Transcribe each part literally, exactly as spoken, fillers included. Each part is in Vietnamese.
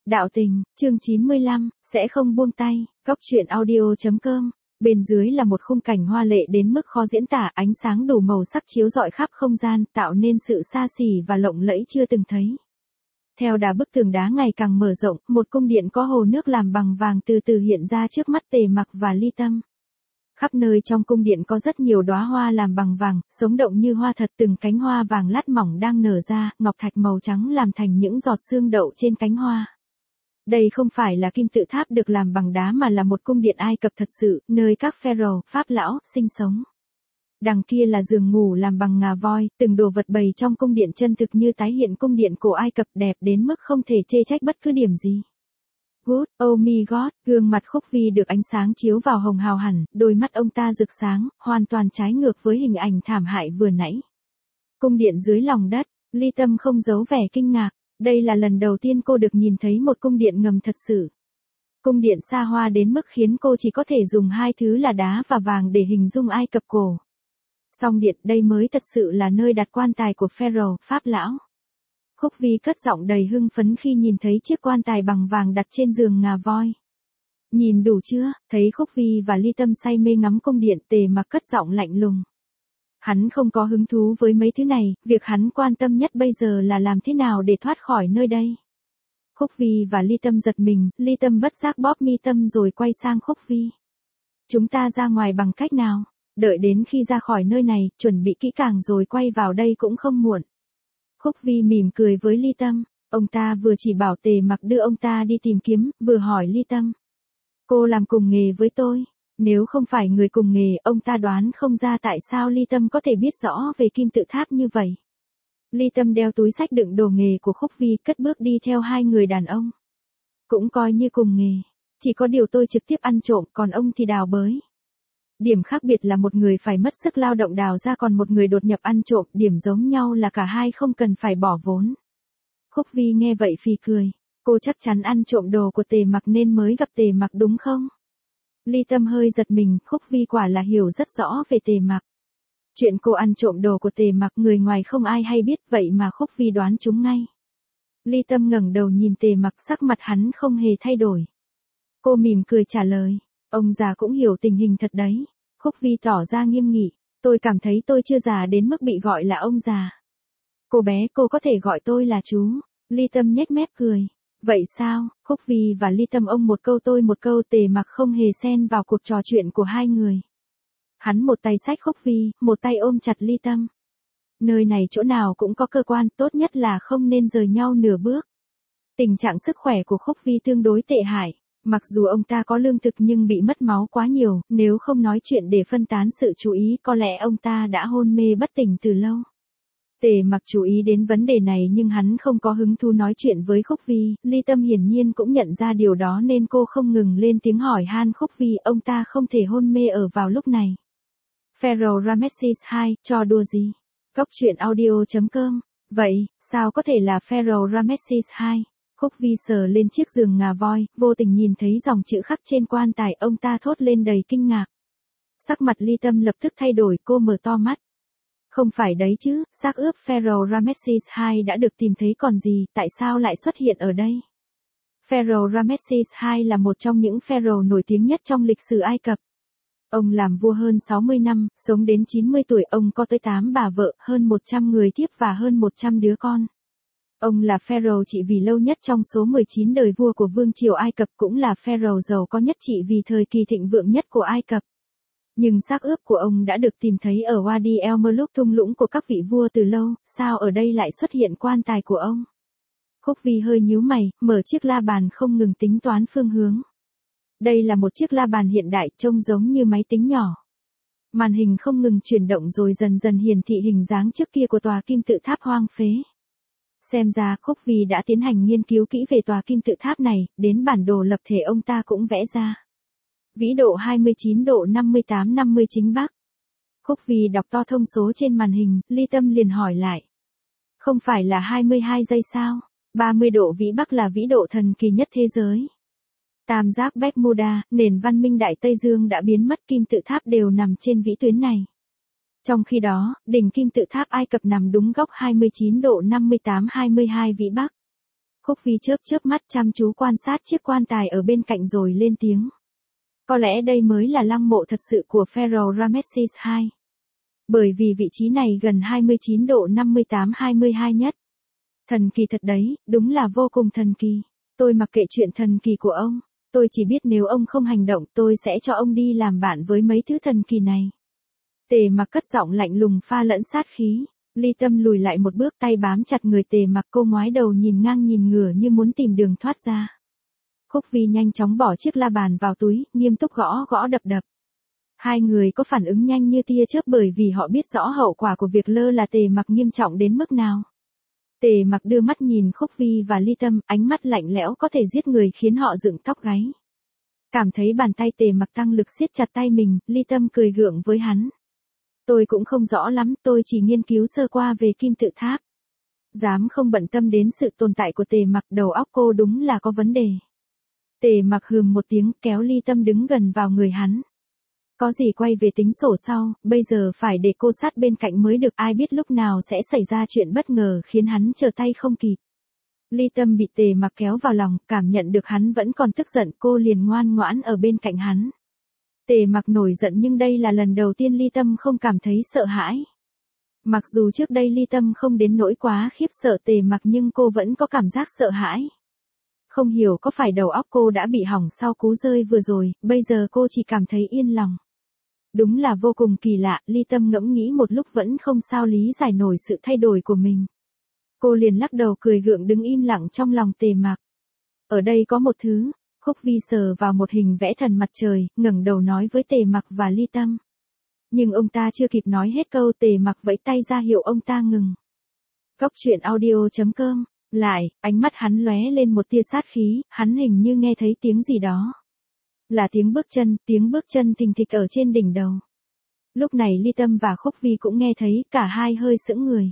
Đạo tình, chương chín mươi lăm, sẽ không buông tay, góc truyện audio.com. Bên dưới là một khung cảnh hoa lệ đến mức khó diễn tả, ánh sáng đủ màu sắc chiếu rọi khắp không gian, tạo nên sự xa xỉ và lộng lẫy chưa từng thấy. Theo đà bức tường đá ngày càng mở rộng, một cung điện có hồ nước làm bằng vàng từ từ hiện ra trước mắt Tề Mặc và Ly Tâm. Khắp nơi trong cung điện có rất nhiều đóa hoa làm bằng vàng, sống động như hoa thật, từng cánh hoa vàng lát mỏng đang nở ra, ngọc thạch màu trắng làm thành những giọt sương đậu trên cánh hoa. Đây không phải là kim tự tháp được làm bằng đá mà là một cung điện Ai Cập thật sự, nơi các pharaoh, pháp lão, sinh sống. Đằng kia là giường ngủ làm bằng ngà voi, từng đồ vật bày trong cung điện chân thực như tái hiện cung điện cổ Ai Cập, đẹp đến mức không thể chê trách bất cứ điểm gì. Good, oh my god, gương mặt Khúc Vi được ánh sáng chiếu vào hồng hào hẳn, đôi mắt ông ta rực sáng, hoàn toàn trái ngược với hình ảnh thảm hại vừa nãy. Cung điện dưới lòng đất, Ly Tâm không giấu vẻ kinh ngạc. Đây là lần đầu tiên cô được nhìn thấy một cung điện ngầm thật sự. Cung điện xa hoa đến mức khiến cô chỉ có thể dùng hai thứ là đá và vàng để hình dung Ai Cập cổ. Song điện, đây mới thật sự là nơi đặt quan tài của pharaoh, pháp lão. Khúc Vi cất giọng đầy hưng phấn khi nhìn thấy chiếc quan tài bằng vàng đặt trên giường ngà voi. Nhìn đủ chưa? Thấy Khúc Vi và Ly Tâm say mê ngắm cung điện, Tề Mặc cất giọng lạnh lùng. Hắn không có hứng thú với mấy thứ này, việc hắn quan tâm nhất bây giờ là làm thế nào để thoát khỏi nơi đây. Khúc Vi và Ly Tâm giật mình, Ly Tâm bất giác bóp mi tâm rồi quay sang Khúc Vi. Chúng ta ra ngoài bằng cách nào? Đợi đến khi ra khỏi nơi này, chuẩn bị kỹ càng rồi quay vào đây cũng không muộn. Khúc Vi mỉm cười với Ly Tâm, ông ta vừa chỉ bảo Tề Mặc đưa ông ta đi tìm kiếm, vừa hỏi Ly Tâm. Cô làm cùng nghề với tôi. Nếu không phải người cùng nghề, ông ta đoán không ra tại sao Ly Tâm có thể biết rõ về kim tự tháp như vậy. Ly Tâm đeo túi xách đựng đồ nghề của Khúc Vi, cất bước đi theo hai người đàn ông. Cũng coi như cùng nghề. Chỉ có điều tôi trực tiếp ăn trộm, còn ông thì đào bới. Điểm khác biệt là một người phải mất sức lao động đào ra, còn một người đột nhập ăn trộm, điểm giống nhau là cả hai không cần phải bỏ vốn. Khúc Vi nghe vậy phì cười. Cô chắc chắn ăn trộm đồ của Tề Mặc nên mới gặp Tề Mặc đúng không? Ly Tâm hơi giật mình, Khúc Vi quả là hiểu rất rõ về Tề Mặc. Chuyện cô ăn trộm đồ của Tề Mặc người ngoài không ai hay biết, vậy mà Khúc Vi đoán trúng ngay. Ly Tâm ngẩng đầu nhìn Tề Mặc, sắc mặt hắn không hề thay đổi. Cô mỉm cười trả lời, ông già cũng hiểu tình hình thật đấy. Khúc Vi tỏ ra nghiêm nghị, tôi cảm thấy tôi chưa già đến mức bị gọi là ông già. Cô bé, cô có thể gọi tôi là chú. Ly Tâm nhếch mép cười. Vậy sao? Khúc Vi và Ly Tâm ông một câu tôi một câu, Tề Mặc không hề xen vào cuộc trò chuyện của hai người. Hắn một tay xách Khúc Vi, một tay ôm chặt Ly Tâm. Nơi này chỗ nào cũng có cơ quan, tốt nhất là không nên rời nhau nửa bước. Tình trạng sức khỏe của Khúc Vi tương đối tệ hại. Mặc dù ông ta có lương thực nhưng bị mất máu quá nhiều, nếu không nói chuyện để phân tán sự chú ý có lẽ ông ta đã hôn mê bất tỉnh từ lâu. Tề Mặc chú ý đến vấn đề này nhưng hắn không có hứng thú nói chuyện với Khúc Vi, Ly Tâm hiển nhiên cũng nhận ra điều đó nên cô không ngừng lên tiếng hỏi han Khúc Vi, ông ta không thể hôn mê ở vào lúc này. Pharaoh Ramesses hai, trò đùa gì? Góc truyện audio.com. Vậy, sao có thể là Pharaoh Ramesses hai? Khúc Vi sờ lên chiếc giường ngà voi, vô tình nhìn thấy dòng chữ khắc trên quan tài, ông ta thốt lên đầy kinh ngạc. Sắc mặt Ly Tâm lập tức thay đổi, cô mở to mắt. Không phải đấy chứ, xác ướp Pharaoh Ramesses hai đã được tìm thấy còn gì, tại sao lại xuất hiện ở đây? Pharaoh Ramesses hai là một trong những pharaoh nổi tiếng nhất trong lịch sử Ai Cập. Ông làm vua hơn sáu mươi năm, sống đến chín mươi tuổi, ông có tới tám bà vợ, hơn một trăm người thiếp và hơn một trăm đứa con. Ông là pharaoh trị vì lâu nhất trong số mười chín đời vua của vương triều Ai Cập, cũng là pharaoh giàu có nhất trị vì thời kỳ thịnh vượng nhất của Ai Cập. Nhưng xác ướp của ông đã được tìm thấy ở Wadi El Muluk, thung lũng của các vị vua từ lâu, sao ở đây lại xuất hiện quan tài của ông? Khúc Vi hơi nhíu mày, mở chiếc la bàn không ngừng tính toán phương hướng. Đây là một chiếc la bàn hiện đại, trông giống như máy tính nhỏ. Màn hình không ngừng chuyển động rồi dần dần hiển thị hình dáng trước kia của tòa kim tự tháp hoang phế. Xem ra Khúc Vi đã tiến hành nghiên cứu kỹ về tòa kim tự tháp này, đến bản đồ lập thể ông ta cũng vẽ ra. Vĩ độ hai mươi chín độ năm mươi tám năm mươi chính bắc. Khúc Vi đọc to thông số trên màn hình, Ly Tâm liền hỏi lại. Không phải là hai mươi hai giây sao? ba mươi độ vĩ bắc là vĩ độ thần kỳ nhất thế giới. Tam giác Bermuda, nền văn minh Đại Tây Dương đã biến mất, kim tự tháp đều nằm trên vĩ tuyến này. Trong khi đó, đỉnh kim tự tháp Ai Cập nằm đúng góc hai mươi chín độ năm mươi tám hai mươi hai vĩ bắc. Khúc Vi chớp chớp mắt chăm chú quan sát chiếc quan tài ở bên cạnh rồi lên tiếng. Có lẽ đây mới là lăng mộ thật sự của Pharaoh Ramesses đệ nhị. Bởi vì vị trí này gần hai mươi chín độ năm mươi tám hai mươi hai nhất. Thần kỳ thật đấy, đúng là vô cùng thần kỳ. Tôi mặc kệ chuyện thần kỳ của ông. Tôi chỉ biết nếu ông không hành động tôi sẽ cho ông đi làm bạn với mấy thứ thần kỳ này. Tề Mặc cất giọng lạnh lùng pha lẫn sát khí. Ly Tâm lùi lại một bước, tay bám chặt người Tề Mặc, cô ngoái đầu nhìn ngang nhìn ngửa như muốn tìm đường thoát ra. Khúc Vi nhanh chóng bỏ chiếc la bàn vào túi, nghiêm túc gõ gõ đập đập. Hai người có phản ứng nhanh như tia chớp bởi vì họ biết rõ hậu quả của việc lơ là Tề Mặc nghiêm trọng đến mức nào. Tề Mặc đưa mắt nhìn Khúc Vi và Ly Tâm, ánh mắt lạnh lẽo có thể giết người khiến họ dựng tóc gáy. Cảm thấy bàn tay Tề Mặc tăng lực siết chặt tay mình, Ly Tâm cười gượng với hắn. Tôi cũng không rõ lắm, tôi chỉ nghiên cứu sơ qua về kim tự tháp. Dám không bận tâm đến sự tồn tại của Tề Mặc, đầu óc cô đúng là có vấn đề. Tề Mặc hừm một tiếng, kéo Ly Tâm đứng gần vào người hắn. Có gì quay về tính sổ sau, bây giờ phải để cô sát bên cạnh mới được, ai biết lúc nào sẽ xảy ra chuyện bất ngờ khiến hắn trở tay không kịp. Ly Tâm bị Tề Mặc kéo vào lòng, cảm nhận được hắn vẫn còn tức giận, cô liền ngoan ngoãn ở bên cạnh hắn. Tề Mặc nổi giận nhưng đây là lần đầu tiên Ly Tâm không cảm thấy sợ hãi. Mặc dù trước đây Ly Tâm không đến nỗi quá khiếp sợ Tề Mặc nhưng cô vẫn có cảm giác sợ hãi. Không hiểu có phải đầu óc cô đã bị hỏng sau cú rơi vừa rồi, bây giờ cô chỉ cảm thấy yên lòng. Đúng là vô cùng kỳ lạ, Ly Tâm ngẫm nghĩ một lúc vẫn không sao lý giải nổi sự thay đổi của mình. Cô liền lắc đầu cười gượng đứng im lặng trong lòng Tề Mặc. Ở đây có một thứ. Khúc Vi sờ vào một hình vẽ thần mặt trời, ngẩng đầu nói với Tề Mặc và Ly Tâm. Nhưng ông ta chưa kịp nói hết câu, Tề Mặc vẫy tay ra hiệu ông ta ngừng. Cốc truyện audio chấm com. Lại, ánh mắt hắn lóe lên một tia sát khí, hắn hình như nghe thấy tiếng gì đó. Là tiếng bước chân, tiếng bước chân thình thịch ở trên đỉnh đầu. Lúc này Ly Tâm và Khúc Vi cũng nghe thấy, cả hai hơi sững người.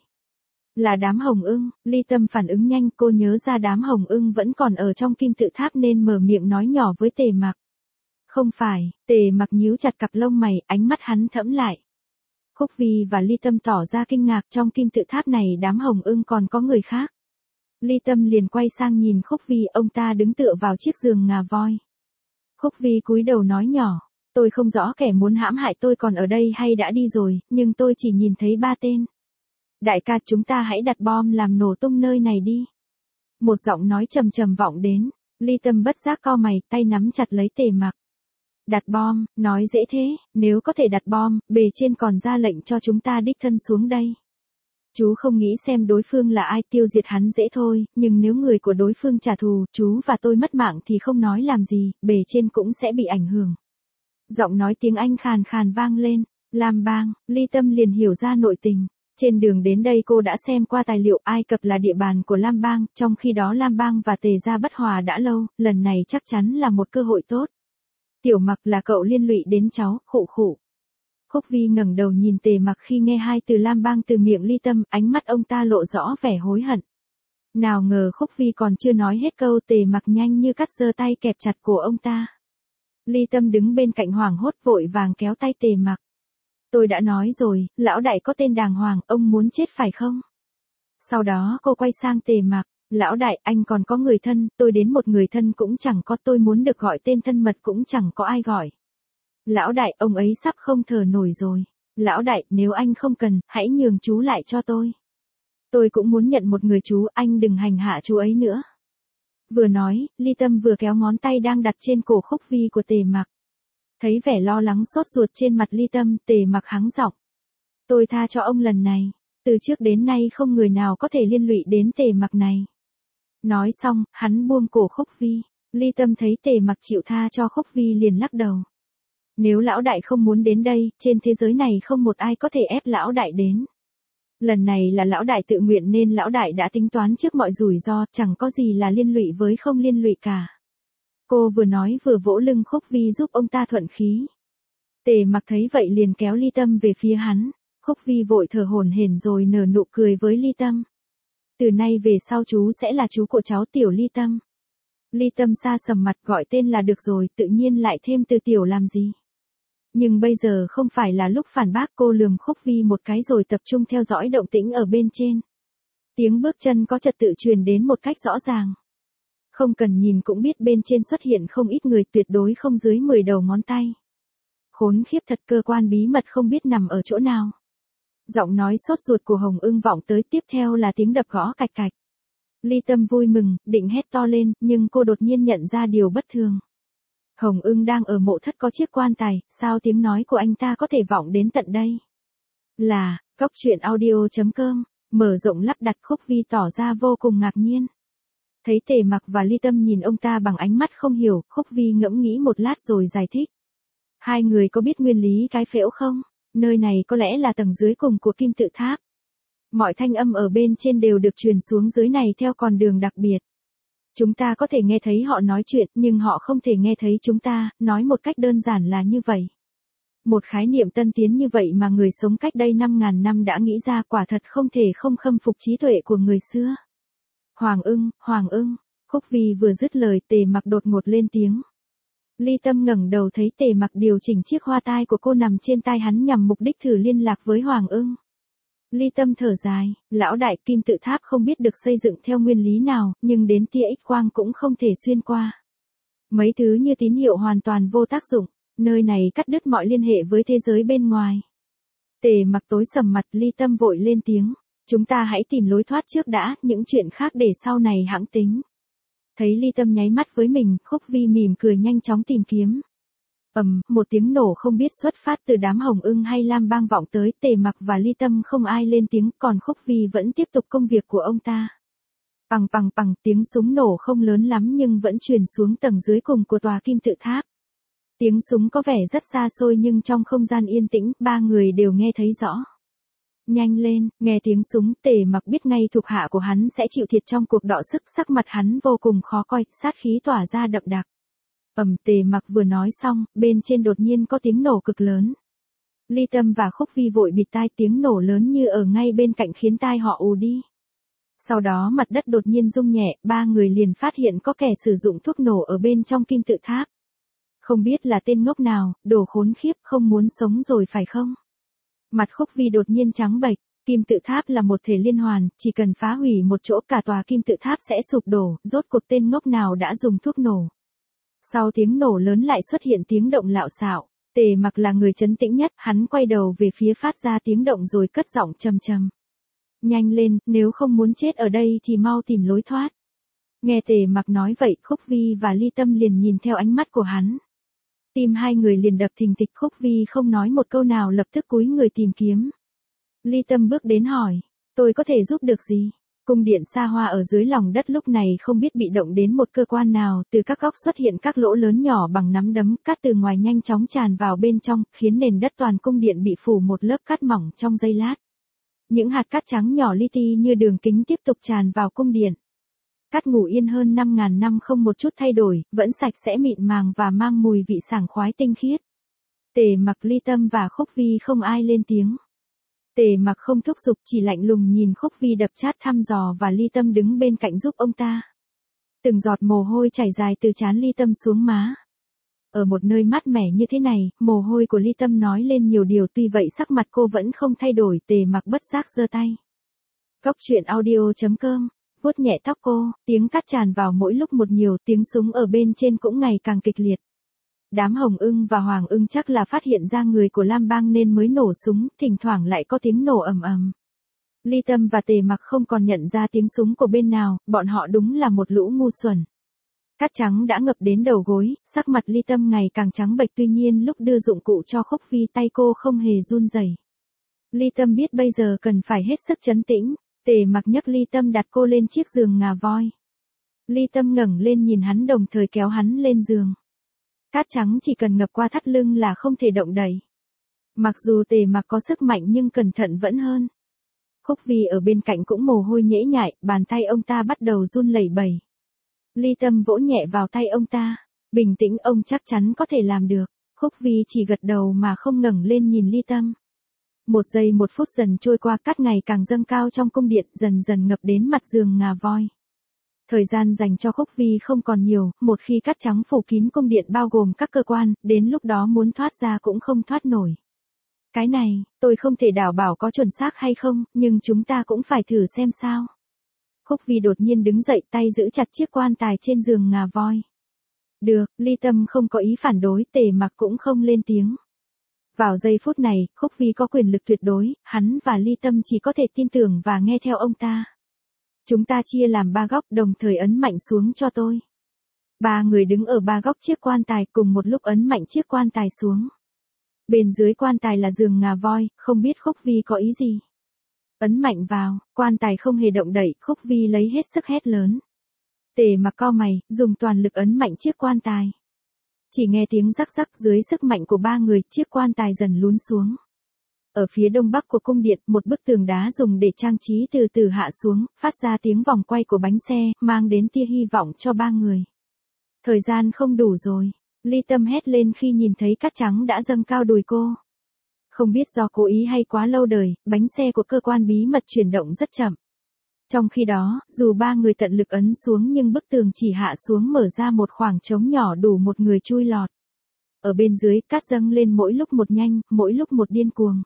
Là đám hồng ưng, Ly Tâm phản ứng nhanh, cô nhớ ra đám hồng ưng vẫn còn ở trong kim tự tháp nên mở miệng nói nhỏ với Tề Mặc. Không phải, Tề Mặc nhíu chặt cặp lông mày, ánh mắt hắn thẫm lại. Khúc Vi và Ly Tâm tỏ ra kinh ngạc, trong kim tự tháp này đám hồng ưng còn có người khác. Ly Tâm liền quay sang nhìn Khúc Vi, ông ta đứng tựa vào chiếc giường ngà voi. Khúc Vi cúi đầu nói nhỏ, tôi không rõ kẻ muốn hãm hại tôi còn ở đây hay đã đi rồi, nhưng tôi chỉ nhìn thấy ba tên. Đại ca, chúng ta hãy đặt bom làm nổ tung nơi này đi. Một giọng nói trầm trầm vọng đến, Ly Tâm bất giác cau mày, tay nắm chặt lấy Tề Mặc. Đặt bom, nói dễ thế, nếu có thể đặt bom, bề trên còn ra lệnh cho chúng ta đích thân xuống đây. Chú không nghĩ xem đối phương là ai, tiêu diệt hắn dễ thôi, nhưng nếu người của đối phương trả thù, chú và tôi mất mạng thì không nói làm gì, bề trên cũng sẽ bị ảnh hưởng. Giọng nói tiếng Anh khàn khàn vang lên, Lam Bang, Ly Tâm liền hiểu ra nội tình. Trên đường đến đây cô đã xem qua tài liệu, Ai Cập là địa bàn của Lam Bang, trong khi đó Lam Bang và Tề gia bất hòa đã lâu, lần này chắc chắn là một cơ hội tốt. Tiểu Mặc, là cậu liên lụy đến cháu, khụ khụ. Khúc Vi ngẩng đầu nhìn Tề Mặc khi nghe hai từ Lam Bang từ miệng Ly Tâm, ánh mắt ông ta lộ rõ vẻ hối hận. Nào ngờ Khúc Vi còn chưa nói hết câu, Tề Mặc nhanh như cắt giơ tay kẹp chặt cổ ông ta. Ly Tâm đứng bên cạnh hoảng hốt vội vàng kéo tay Tề Mặc. Tôi đã nói rồi, lão đại có tên đàng hoàng, ông muốn chết phải không? Sau đó cô quay sang Tề Mặc, lão đại, anh còn có người thân, tôi đến một người thân cũng chẳng có, tôi muốn được gọi tên thân mật cũng chẳng có ai gọi. Lão đại, ông ấy sắp không thở nổi rồi. Lão đại, nếu anh không cần, hãy nhường chú lại cho tôi. Tôi cũng muốn nhận một người chú, anh đừng hành hạ chú ấy nữa. Vừa nói, Ly Tâm vừa kéo ngón tay đang đặt trên cổ Khúc Vi của Tề Mặc. Thấy vẻ lo lắng sốt ruột trên mặt Ly Tâm, Tề Mặc hắng giọng. Tôi tha cho ông lần này, từ trước đến nay không người nào có thể liên lụy đến Tề Mặc này. Nói xong, hắn buông cổ Khúc Vi. Ly Tâm thấy Tề Mặc chịu tha cho Khúc Vi liền lắc đầu. Nếu lão đại không muốn đến đây, trên thế giới này không một ai có thể ép lão đại đến. Lần này là lão đại tự nguyện nên lão đại đã tính toán trước mọi rủi ro, chẳng có gì là liên lụy với không liên lụy cả. Cô vừa nói vừa vỗ lưng Khúc Vi giúp ông ta thuận khí. Tề Mặc thấy vậy liền kéo Ly Tâm về phía hắn. Khúc Vi vội thở hổn hển rồi nở nụ cười với Ly Tâm. Từ nay về sau chú sẽ là chú của cháu tiểu Ly Tâm. Ly Tâm xa sầm mặt, gọi tên là được rồi, tự nhiên lại thêm từ tiểu làm gì. Nhưng bây giờ không phải là lúc phản bác, cô lườm Khúc Vi một cái rồi tập trung theo dõi động tĩnh ở bên trên. Tiếng bước chân có trật tự truyền đến một cách rõ ràng. Không cần nhìn cũng biết bên trên xuất hiện không ít người, tuyệt đối không dưới mười đầu ngón tay. Khốn khiếp thật, cơ quan bí mật không biết nằm ở chỗ nào. Giọng nói sốt ruột của Hồng Ưng vọng tới, tiếp theo là tiếng đập gõ cạch cạch. Ly Tâm vui mừng, định hét to lên, nhưng cô đột nhiên nhận ra điều bất thường. Hồng Ưng đang ở mộ thất có chiếc quan tài, sao tiếng nói của anh ta có thể vọng đến tận đây? Là, Cốc Truyện Audio chấm com, mở rộng lắp đặt. Khúc Vi tỏ ra vô cùng ngạc nhiên. Thấy Tề Mặc và Ly Tâm nhìn ông ta bằng ánh mắt không hiểu, Khúc Vi ngẫm nghĩ một lát rồi giải thích. Hai người có biết nguyên lý cái phễu không? Nơi này có lẽ là tầng dưới cùng của kim tự tháp. Mọi thanh âm ở bên trên đều được truyền xuống dưới này theo con đường đặc biệt. Chúng ta có thể nghe thấy họ nói chuyện, nhưng họ không thể nghe thấy chúng ta, nói một cách đơn giản là như vậy. Một khái niệm tân tiến như vậy mà người sống cách đây năm ngàn năm đã nghĩ ra, quả thật không thể không khâm phục trí tuệ của người xưa. Hoàng Ưng, Hoàng Ưng, Khúc Vi vừa dứt lời, Tề Mặc đột ngột lên tiếng. Ly Tâm ngẩng đầu thấy Tề Mặc điều chỉnh chiếc hoa tai của cô nằm trên tai hắn nhằm mục đích thử liên lạc với Hoàng Ưng. Ly Tâm thở dài, lão đại, kim tự tháp không biết được xây dựng theo nguyên lý nào, nhưng đến tia X quang cũng không thể xuyên qua. Mấy thứ như tín hiệu hoàn toàn vô tác dụng, nơi này cắt đứt mọi liên hệ với thế giới bên ngoài. Tề Mặc tối sầm mặt, Ly Tâm vội lên tiếng. Chúng ta hãy tìm lối thoát trước đã, những chuyện khác để sau này hãng tính. Thấy Ly Tâm nháy mắt với mình, Khúc Vi mỉm cười nhanh chóng tìm kiếm. Ầm, một tiếng nổ không biết xuất phát từ đám Hồng Ưng hay Lam Bang vọng tới, Tề Mặc và Ly Tâm không ai lên tiếng, còn Khúc Vi vẫn tiếp tục công việc của ông ta. Pằng pằng pằng, tiếng súng nổ không lớn lắm nhưng vẫn truyền xuống tầng dưới cùng của tòa kim tự tháp. Tiếng súng có vẻ rất xa xôi nhưng trong không gian yên tĩnh, ba người đều nghe thấy rõ. Nhanh lên, nghe tiếng súng, Tề Mặc biết ngay thuộc hạ của hắn sẽ chịu thiệt trong cuộc đọ sức, sắc mặt hắn vô cùng khó coi, sát khí tỏa ra đậm đặc. Ầm, Tề Mặc vừa nói xong, bên trên đột nhiên có tiếng nổ cực lớn. Ly Tâm và Khúc Vi vội bịt tai, tiếng nổ lớn như ở ngay bên cạnh khiến tai họ ù đi. Sau đó mặt đất đột nhiên rung nhẹ, ba người liền phát hiện có kẻ sử dụng thuốc nổ ở bên trong kim tự tháp. Không biết là tên ngốc nào, đồ khốn khiếp, không muốn sống rồi phải không? Mặt Khúc Vi đột nhiên trắng bệch, kim tự tháp là một thể liên hoàn, chỉ cần phá hủy một chỗ cả tòa kim tự tháp sẽ sụp đổ, rốt cuộc tên ngốc nào đã dùng thuốc nổ. Sau tiếng nổ lớn lại xuất hiện tiếng động lạo xạo, Tề Mặc là người trấn tĩnh nhất, hắn quay đầu về phía phát ra tiếng động rồi cất giọng trầm trầm. Nhanh lên, nếu không muốn chết ở đây thì mau tìm lối thoát. Nghe Tề Mặc nói vậy, Khúc Vi và Ly Tâm liền nhìn theo ánh mắt của hắn. Tim hai người liền đập thình thịch, Khúc Vi không nói một câu nào lập tức cúi người tìm kiếm. Ly Tâm bước đến hỏi, tôi có thể giúp được gì? Cung điện xa hoa ở dưới lòng đất lúc này không biết bị động đến một cơ quan nào, từ các góc xuất hiện các lỗ lớn nhỏ bằng nắm đấm, cát từ ngoài nhanh chóng tràn vào bên trong, khiến nền đất toàn cung điện bị phủ một lớp cát mỏng trong giây lát. Những hạt cát trắng nhỏ li ti như đường kính tiếp tục tràn vào cung điện. Cát ngủ yên hơn năm ngàn năm không một chút thay đổi, vẫn sạch sẽ mịn màng và mang mùi vị sảng khoái tinh khiết. Tề Mặc, Ly Tâm và Khúc Vi không ai lên tiếng. Tề Mặc không thúc giục, chỉ lạnh lùng nhìn Khúc Vi đập chát thăm dò và Ly Tâm đứng bên cạnh giúp ông ta. Từng giọt mồ hôi chảy dài từ trán Ly Tâm xuống má. Ở một nơi mát mẻ như thế này, mồ hôi của Ly Tâm nói lên nhiều điều, tuy vậy sắc mặt cô vẫn không thay đổi. Tề Mặc bất giác giơ tay. Cốc Truyện Audio chấm com, vuốt nhẹ tóc cô, tiếng cát tràn vào mỗi lúc một nhiều, tiếng súng ở bên trên cũng ngày càng kịch liệt. Đám Hồng Ưng và Hoàng Ưng chắc là phát hiện ra người của Lam Bang nên mới nổ súng, thỉnh thoảng lại có tiếng nổ ầm ầm. Ly Tâm và Tề Mặc không còn nhận ra tiếng súng của bên nào, bọn họ đúng là một lũ ngu xuẩn. Cát trắng đã ngập đến đầu gối, sắc mặt Ly Tâm ngày càng trắng bệch, tuy nhiên lúc đưa dụng cụ cho Khúc Vi tay cô không hề run rẩy. Ly Tâm biết bây giờ cần phải hết sức trấn tĩnh, Tề Mặc nhấc Ly Tâm đặt cô lên chiếc giường ngà voi. Ly Tâm ngẩng lên nhìn hắn đồng thời kéo hắn lên giường. Cát trắng chỉ cần ngập qua thắt lưng là không thể động đậy. Mặc dù Tề Mặc có sức mạnh nhưng cẩn thận vẫn hơn. Khúc Vi ở bên cạnh cũng mồ hôi nhễ nhại, bàn tay ông ta bắt đầu run lẩy bẩy. Ly Tâm vỗ nhẹ vào tay ông ta. Bình tĩnh, ông chắc chắn có thể làm được. Khúc Vi chỉ gật đầu mà không ngẩng lên nhìn Ly Tâm. Một giây một phút dần trôi qua, cát ngày càng dâng cao trong cung điện, dần dần ngập đến mặt giường ngà voi. Thời gian dành cho Khúc Vi không còn nhiều, một khi cát trắng phủ kín cung điện bao gồm các cơ quan, đến lúc đó muốn thoát ra cũng không thoát nổi. Cái này, tôi không thể đảm bảo có chuẩn xác hay không, nhưng chúng ta cũng phải thử xem sao. Khúc Vi đột nhiên đứng dậy, tay giữ chặt chiếc quan tài trên giường ngà voi. Được, Ly Tâm không có ý phản đối, Tề Mặc cũng không lên tiếng. Vào giây phút này, Khúc Vi có quyền lực tuyệt đối, hắn và Ly Tâm chỉ có thể tin tưởng và nghe theo ông ta. Chúng ta chia làm ba góc, đồng thời ấn mạnh xuống cho tôi. Ba người đứng ở ba góc chiếc quan tài, cùng một lúc ấn mạnh chiếc quan tài xuống. Bên dưới quan tài là giường ngà voi, không biết Khúc Vi có ý gì. Ấn mạnh vào, quan tài không hề động đậy, Khúc Vi lấy hết sức hét lớn. Tề Mặc cau mày, dùng toàn lực ấn mạnh chiếc quan tài. Chỉ nghe tiếng rắc rắc, dưới sức mạnh của ba người, chiếc quan tài dần lún xuống. Ở phía đông bắc của cung điện, một bức tường đá dùng để trang trí từ từ hạ xuống, phát ra tiếng vòng quay của bánh xe, mang đến tia hy vọng cho ba người. Thời gian không đủ rồi, Ly Tâm hét lên khi nhìn thấy cát trắng đã dâng cao đùi cô. Không biết do cố ý hay quá lâu đời, bánh xe của cơ quan bí mật chuyển động rất chậm. Trong khi đó, dù ba người tận lực ấn xuống nhưng bức tường chỉ hạ xuống mở ra một khoảng trống nhỏ đủ một người chui lọt. Ở bên dưới, cát dâng lên mỗi lúc một nhanh, mỗi lúc một điên cuồng.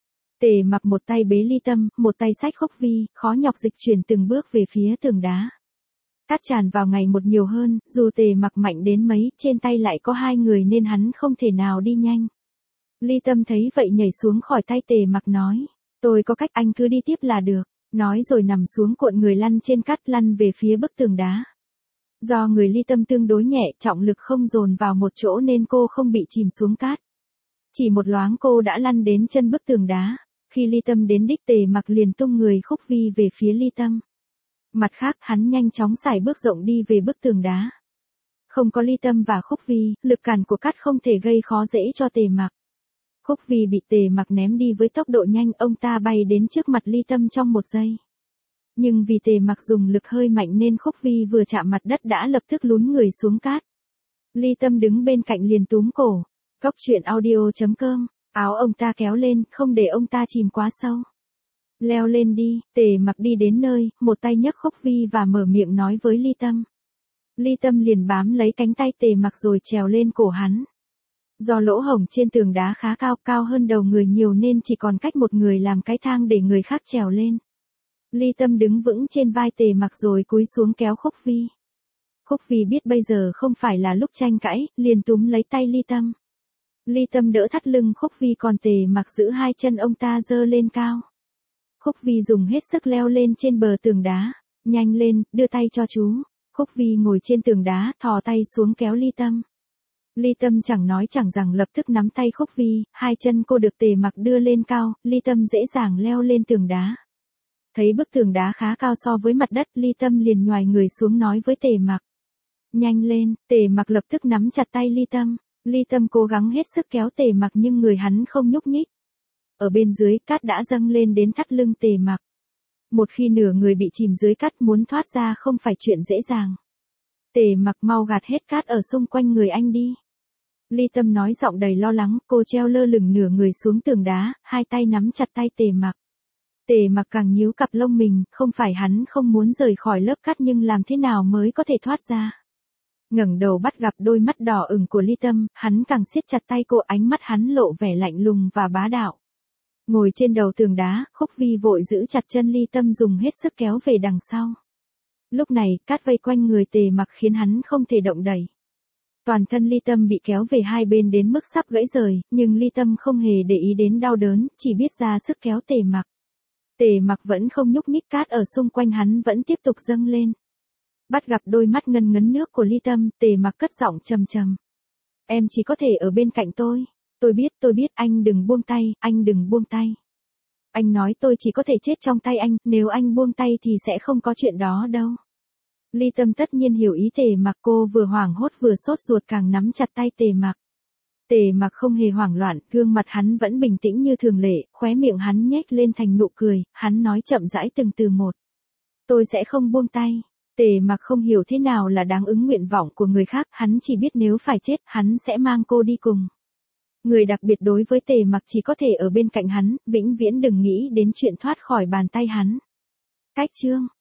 Tề Mặc một tay bế Ly Tâm, một tay xách Khúc Vi, khó nhọc dịch chuyển từng bước về phía tường đá. Cát tràn vào ngày một nhiều hơn, dù Tề Mặc mạnh đến mấy, trên tay lại có hai người nên hắn không thể nào đi nhanh. Ly Tâm thấy vậy nhảy xuống khỏi tay Tề Mặc nói, tôi có cách, anh cứ đi tiếp là được. Nói rồi nằm xuống cuộn người lăn trên cát, lăn về phía bức tường đá. Do người Ly Tâm tương đối nhẹ, trọng lực không dồn vào một chỗ nên cô không bị chìm xuống cát. Chỉ một loáng cô đã lăn đến chân bức tường đá. Khi Ly Tâm đến đích, Tề Mặc liền tung người Khúc Vi về phía Ly Tâm. Mặt khác, hắn nhanh chóng sải bước rộng đi về bức tường đá. Không có Ly Tâm và Khúc Vi, lực cản của cát không thể gây khó dễ cho Tề Mặc. Khúc Vi bị Tề Mặc ném đi với tốc độ nhanh, ông ta bay đến trước mặt Ly Tâm trong một giây. Nhưng vì Tề Mặc dùng lực hơi mạnh nên Khúc Vi vừa chạm mặt đất đã lập tức lún người xuống cát. Ly Tâm đứng bên cạnh liền túm cổ. Cốc truyện audio chấm com, áo ông ta kéo lên, không để ông ta chìm quá sâu. Leo lên đi, Tề Mặc đi đến nơi, một tay nhấc Khúc Vi và mở miệng nói với Ly Tâm. Ly Tâm liền bám lấy cánh tay Tề Mặc rồi trèo lên cổ hắn. Do lỗ hổng trên tường đá khá cao, cao hơn đầu người nhiều nên chỉ còn cách một người làm cái thang để người khác trèo lên. Ly Tâm đứng vững trên vai Tề Mặc rồi cúi xuống kéo Khúc Vi. Khúc Vi biết bây giờ không phải là lúc tranh cãi, liền túm lấy tay Ly Tâm. Ly Tâm đỡ thắt lưng Khúc Vi còn Tề Mặc giữ hai chân ông ta giơ lên cao. Khúc Vi dùng hết sức leo lên trên bờ tường đá. Nhanh lên, đưa tay cho chú. Khúc Vi ngồi trên tường đá, thò tay xuống kéo Ly Tâm. Ly Tâm chẳng nói chẳng rằng lập tức nắm tay Khúc Vi, hai chân cô được Tề Mặc đưa lên cao, Ly Tâm dễ dàng leo lên tường đá. Thấy bức tường đá khá cao so với mặt đất, Ly Tâm liền nhoài người xuống nói với Tề Mặc. Nhanh lên, Tề Mặc lập tức nắm chặt tay Ly Tâm. Ly Tâm cố gắng hết sức kéo Tề Mặc nhưng người hắn không nhúc nhích. Ở bên dưới, cát đã dâng lên đến thắt lưng Tề Mặc. Một khi nửa người bị chìm dưới cát muốn thoát ra không phải chuyện dễ dàng. Tề Mặc mau gạt hết cát ở xung quanh người anh đi. Ly Tâm nói giọng đầy lo lắng, cô treo lơ lửng nửa người xuống tường đá, hai tay nắm chặt tay Tề Mặc. Tề Mặc càng nhíu cặp lông mình, không phải hắn không muốn rời khỏi lớp cát nhưng làm thế nào mới có thể thoát ra. Ngẩng đầu bắt gặp đôi mắt đỏ ửng của Ly Tâm, hắn càng siết chặt tay cô, ánh mắt hắn lộ vẻ lạnh lùng và bá đạo. Ngồi trên đầu tường đá, Khúc Vi vội giữ chặt chân Ly Tâm dùng hết sức kéo về đằng sau. Lúc này, cát vây quanh người Tề Mặc khiến hắn không thể động đậy. Toàn thân Ly Tâm bị kéo về hai bên đến mức sắp gãy rời, nhưng Ly Tâm không hề để ý đến đau đớn, chỉ biết ra sức kéo Tề Mặc. Tề Mặc vẫn không nhúc nhích, cát ở xung quanh hắn vẫn tiếp tục dâng lên. Bắt gặp đôi mắt ngân ngấn nước của Ly Tâm, Tề Mặc cất giọng trầm trầm. Em chỉ có thể ở bên cạnh tôi. Tôi biết, tôi biết, anh đừng buông tay, anh đừng buông tay. Anh nói tôi chỉ có thể chết trong tay anh, nếu anh buông tay thì sẽ không có chuyện đó đâu. Ly Tâm tất nhiên hiểu ý Tề Mặc, cô vừa hoảng hốt vừa sốt ruột càng nắm chặt tay Tề Mặc. Tề Mặc không hề hoảng loạn, gương mặt hắn vẫn bình tĩnh như thường lệ, khóe miệng hắn nhếch lên thành nụ cười, hắn nói chậm rãi từng từ một. Tôi sẽ không buông tay. Tề Mặc không hiểu thế nào là đáng ứng nguyện vọng của người khác, hắn chỉ biết nếu phải chết, hắn sẽ mang cô đi cùng. Người đặc biệt đối với Tề Mặc chỉ có thể ở bên cạnh hắn, vĩnh viễn đừng nghĩ đến chuyện thoát khỏi bàn tay hắn. Cách chương